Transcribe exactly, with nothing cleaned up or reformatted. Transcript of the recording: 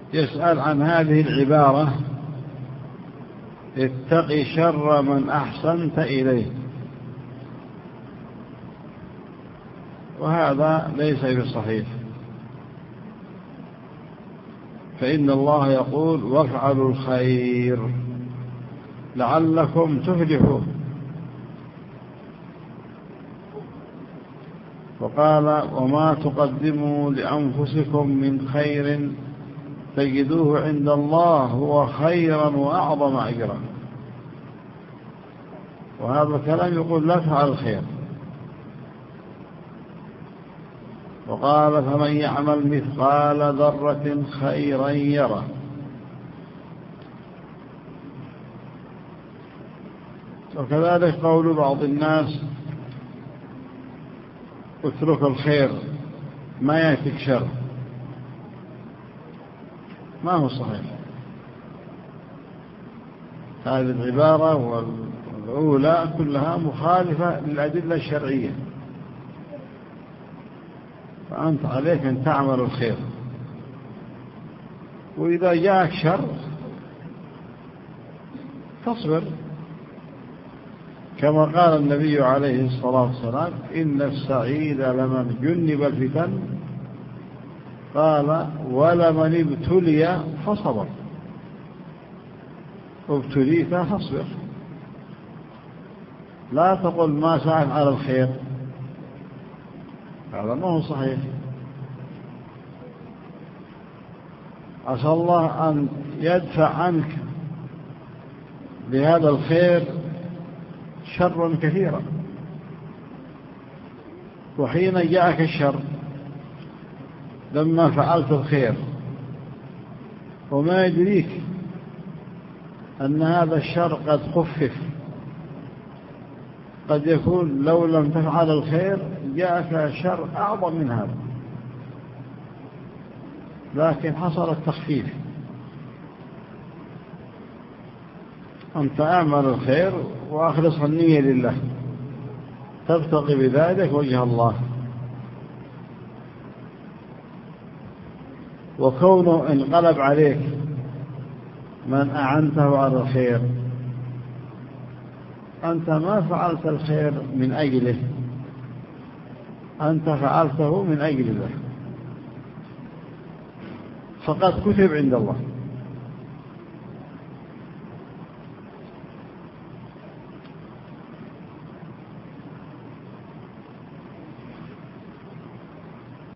يسأل عن هذه العبارة: اتق شر من أحسنت إليه. وهذا ليس بصحيح، فإن الله يقول: وافعلوا الخير لعلكم تفلحون. وقال: وما تقدموا لأنفسكم من خير تجدوه عند الله هو خيرا وأعظم أجرا. وهذا الكلام يقول: لا تفعل الخير. وقال: فمن يعمل مثقال ذرة خيرا يره. وكذلك قول بعض الناس: اترك الخير ما يأتيك شر. ما هو صحيح. هذه العبارة والأولى كلها مخالفة للأدلة الشرعية، فأنت عليك أن تعمل الخير، وإذا جاءك شر تصبر، كما قال النبي عليه الصلاة والسلام: إن السعيد لمن جنب الفتن، قال: ولمن ابتلي فصبر. ابتليت فاصبر، لا تقل ما سعت على الخير، هذا ما هو صحيح. عسى الله أن يدفع عنك بهذا الخير شرا كثيرا، وحين جاءك الشر لما فعلت الخير وما يدريك أن هذا الشر قد خفف، قد يكون لو لم تفعل الخير جاءك شر أعظم من هذا، لكن حصل التخفيف. أنت أعمل الخير وأخلص النية لله، تبتغي بذلك وجه الله. وكونه انقلب عليك من أعنته على الخير، أنت ما فعلت الخير من أجله، أنت فعلته من أجل الله، فقد كتب عند الله.